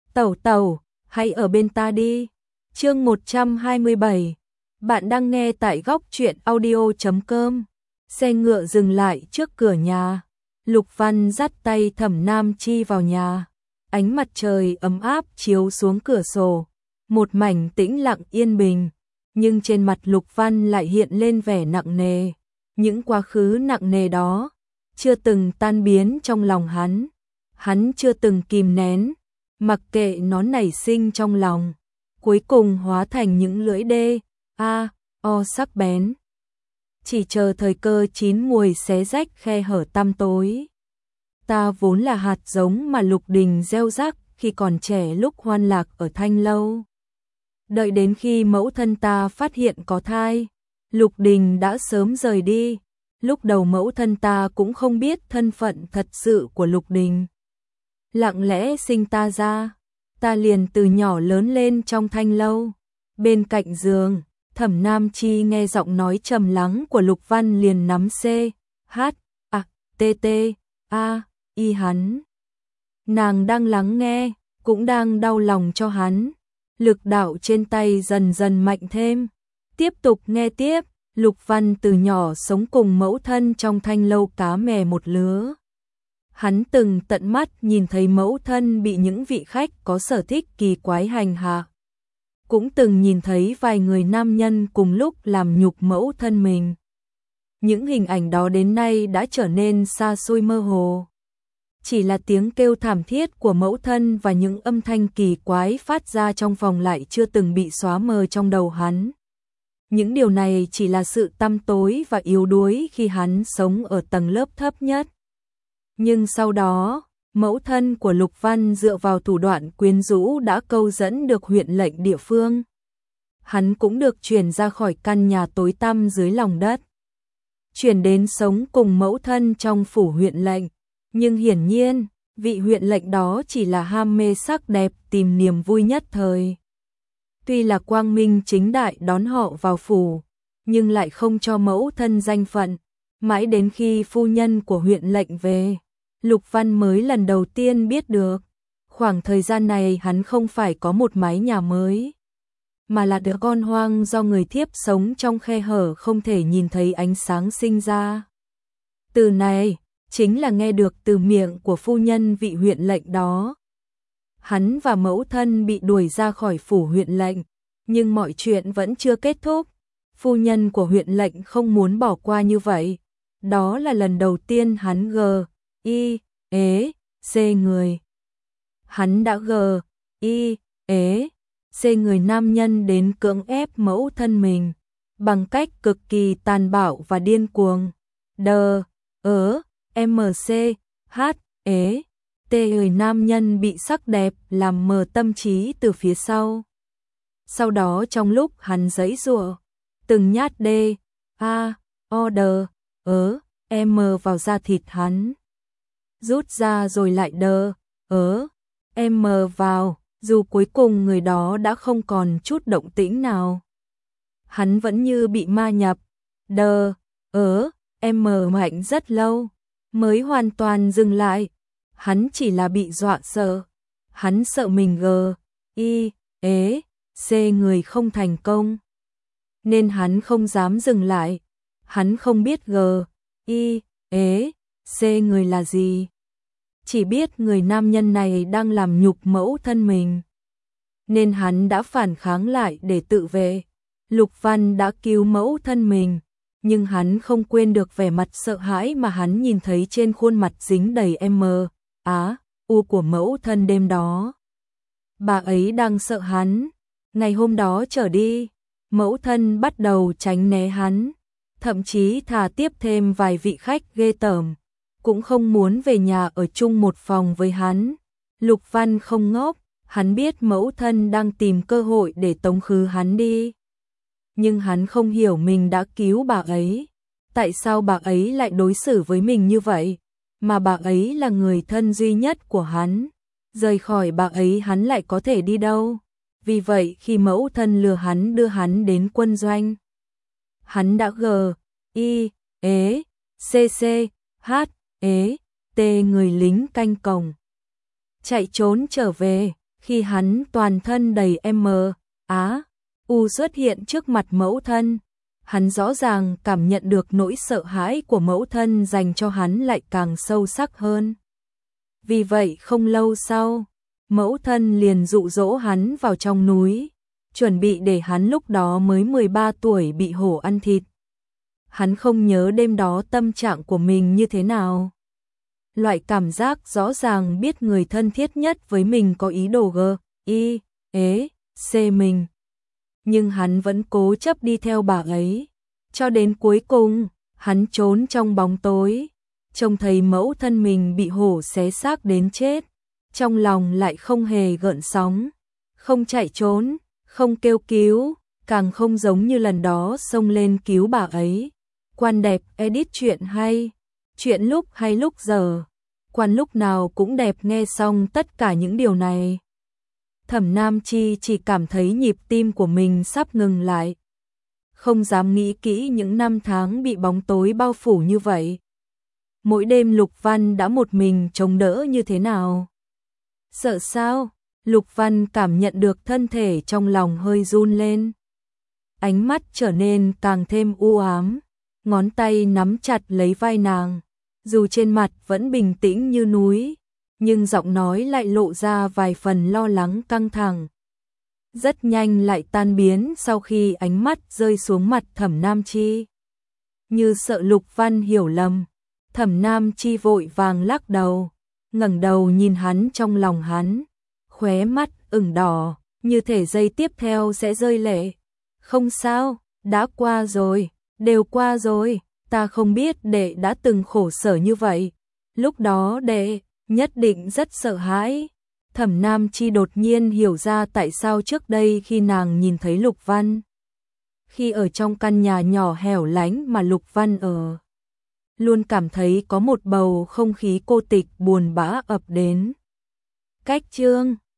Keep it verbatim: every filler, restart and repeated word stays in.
Tẩu tẩu, hãy ở bên ta đi. Chương một trăm hai mươi bảy. Bạn đang nghe tại góc truyện audio chấm com. Xe ngựa dừng lại trước cửa nhà. Lục Văn dắt tay Thẩm Nam Chi vào nhà. Ánh mặt trời ấm áp chiếu xuống cửa sổ, một mảnh tĩnh lặng yên bình, nhưng trên mặt Lục Văn lại hiện lên vẻ nặng nề. Những quá khứ nặng nề đó chưa từng tan biến trong lòng hắn, hắn chưa từng kìm nén, mặc kệ nó nảy sinh trong lòng, cuối cùng hóa thành những lưỡi đê a o sắc bén, chỉ chờ thời cơ chín muồi xé rách khe hở tăm tối. Ta vốn là hạt giống mà Lục Đình gieo rắc khi còn trẻ lúc hoan lạc ở Thanh Lâu. Đợi đến khi mẫu thân ta phát hiện có thai, Lục Đình đã sớm rời đi. Lúc đầu mẫu thân ta cũng không biết thân phận thật sự của Lục Đình. Lặng lẽ sinh ta ra, ta liền từ nhỏ lớn lên trong Thanh Lâu. Bên cạnh giường, Thẩm Nam Chi nghe giọng nói trầm lắng của Lục Văn liền nắm C, H, A, T, T, A, Y hắn. Nàng đang lắng nghe, cũng đang đau lòng cho hắn. Lực đạo trên tay dần dần mạnh thêm. Tiếp tục nghe tiếp, Lục Văn từ nhỏ sống cùng mẫu thân trong Thanh Lâu cá mè một lứa. Hắn từng tận mắt nhìn thấy mẫu thân bị những vị khách có sở thích kỳ quái hành hạ. Cũng từng nhìn thấy vài người nam nhân cùng lúc làm nhục mẫu thân mình. Những hình ảnh đó đến nay đã trở nên xa xôi mơ hồ. Chỉ là tiếng kêu thảm thiết của mẫu thân và những âm thanh kỳ quái phát ra trong phòng lại chưa từng bị xóa mờ trong đầu hắn. Những điều này chỉ là sự tăm tối và yếu đuối khi hắn sống ở tầng lớp thấp nhất. Nhưng sau đó, mẫu thân của Lục Văn dựa vào thủ đoạn quyến rũ đã câu dẫn được huyện lệnh địa phương. Hắn cũng được chuyển ra khỏi căn nhà tối tăm dưới lòng đất, chuyển đến sống cùng mẫu thân trong phủ huyện lệnh. Nhưng hiển nhiên, vị huyện lệnh đó chỉ là ham mê sắc đẹp tìm niềm vui nhất thời. Tuy là quang minh chính đại đón họ vào phủ, nhưng lại không cho mẫu thân danh phận. Mãi đến khi phu nhân của huyện lệnh về, Lục Văn mới lần đầu tiên biết được, khoảng thời gian này hắn không phải có một mái nhà mới, mà là đứa con hoang do người thiếp sống trong khe hở không thể nhìn thấy ánh sáng sinh ra. Từ này chính là nghe được từ miệng của phu nhân vị huyện lệnh đó. Hắn và mẫu thân bị đuổi ra khỏi phủ huyện lệnh, nhưng mọi chuyện vẫn chưa kết thúc. Phu nhân của huyện lệnh không muốn bỏ qua như vậy. Đó là lần đầu tiên hắn gờ, y, ế, xê người. Hắn đã gờ, y, ế, xê người nam nhân đến cưỡng ép mẫu thân mình, bằng cách cực kỳ tàn bạo và điên cuồng. Đờ, ớ, em xê, hát, ế, tê người nam nhân bị sắc đẹp làm mờ tâm trí từ phía sau. Sau đó trong lúc hắn giãy giụa, từng nhát đê, a, o đờ, ớ, em vào da thịt hắn. Rút ra rồi lại đờ, ớ, em vào, dù cuối cùng người đó đã không còn chút động tĩnh nào. Hắn vẫn như bị ma nhập, đờ, ớ, em mạnh rất lâu, mới hoàn toàn dừng lại. Hắn chỉ là bị dọa sợ. Hắn sợ mình gờ, y, ế, xê người không thành công, nên hắn không dám dừng lại. Hắn không biết gờ, y, ế, xê người là gì. Chỉ biết người nam nhân này đang làm nhục mẫu thân mình, nên hắn đã phản kháng lại để tự vệ. Lục Văn đã cứu mẫu thân mình, nhưng hắn không quên được vẻ mặt sợ hãi mà hắn nhìn thấy trên khuôn mặt dính đầy M, Á, U của mẫu thân đêm đó. Bà ấy đang sợ hắn. Ngày hôm đó trở đi, mẫu thân bắt đầu tránh né hắn, thậm chí thà tiếp thêm vài vị khách ghê tởm, cũng không muốn về nhà ở chung một phòng với hắn. Lục Văn không ngốc, hắn biết mẫu thân đang tìm cơ hội để tống khứ hắn đi. Nhưng hắn không hiểu mình đã cứu bà ấy. Tại sao bà ấy lại đối xử với mình như vậy? Mà bà ấy là người thân duy nhất của hắn. Rời khỏi bà ấy hắn lại có thể đi đâu? Vì vậy khi mẫu thân lừa hắn đưa hắn đến quân doanh, hắn đã gờ, y, ế, xê xê, hát, ế, tê người lính canh cổng. Chạy trốn trở về, Khi hắn toàn thân đầy M, Á, U xuất hiện trước mặt mẫu thân, hắn rõ ràng cảm nhận được nỗi sợ hãi của mẫu thân dành cho hắn lại càng sâu sắc hơn. Vì vậy không lâu sau, mẫu thân liền dụ dỗ hắn vào trong núi, chuẩn bị để hắn lúc đó mới mười ba tuổi bị hổ ăn thịt. Hắn không nhớ đêm đó tâm trạng của mình như thế nào. Loại cảm giác rõ ràng biết người thân thiết nhất với mình có ý đồ gờ, y, ế, c mình. Nhưng hắn vẫn cố chấp đi theo bà ấy. Cho đến cuối cùng, hắn trốn trong bóng tối, trông thấy mẫu thân mình bị hổ xé xác đến chết. Trong lòng lại không hề gợn sóng, không chạy trốn, không kêu cứu, càng không giống như lần đó xông lên cứu bà ấy. Quan đẹp edit chuyện hay, chuyện lúc hay lúc giờ. Quan lúc nào cũng đẹp. Nghe xong tất cả những điều này, Thẩm Nam Chi chỉ cảm thấy nhịp tim của mình sắp ngừng lại. Không dám nghĩ kỹ những năm tháng bị bóng tối bao phủ như vậy. Mỗi đêm Lục Văn đã một mình chống đỡ như thế nào. Sợ sao? Lục Văn cảm nhận được thân thể trong lòng hơi run lên. Ánh mắt trở nên càng thêm u ám, ngón tay nắm chặt lấy vai nàng. Dù trên mặt vẫn bình tĩnh như núi, nhưng giọng nói lại lộ ra vài phần lo lắng căng thẳng. Rất nhanh lại tan biến sau khi ánh mắt rơi xuống mặt Thẩm Nam Chi. Như sợ Lục Văn hiểu lầm, Thẩm Nam Chi vội vàng lắc đầu, ngẩng đầu nhìn hắn trong lòng hắn, khóe mắt ửng đỏ, như thể giây tiếp theo sẽ rơi lệ. Không sao, đã qua rồi, đều qua rồi, ta không biết đệ đã từng khổ sở như vậy. Lúc đó đệ nhất định rất sợ hãi. Thẩm Nam Chi đột nhiên hiểu ra tại sao trước đây khi nàng nhìn thấy Lục Văn, khi ở trong căn nhà nhỏ hẻo lánh mà Lục Văn ở, luôn cảm thấy có một bầu không khí cô tịch buồn bã ập đến. Cách chương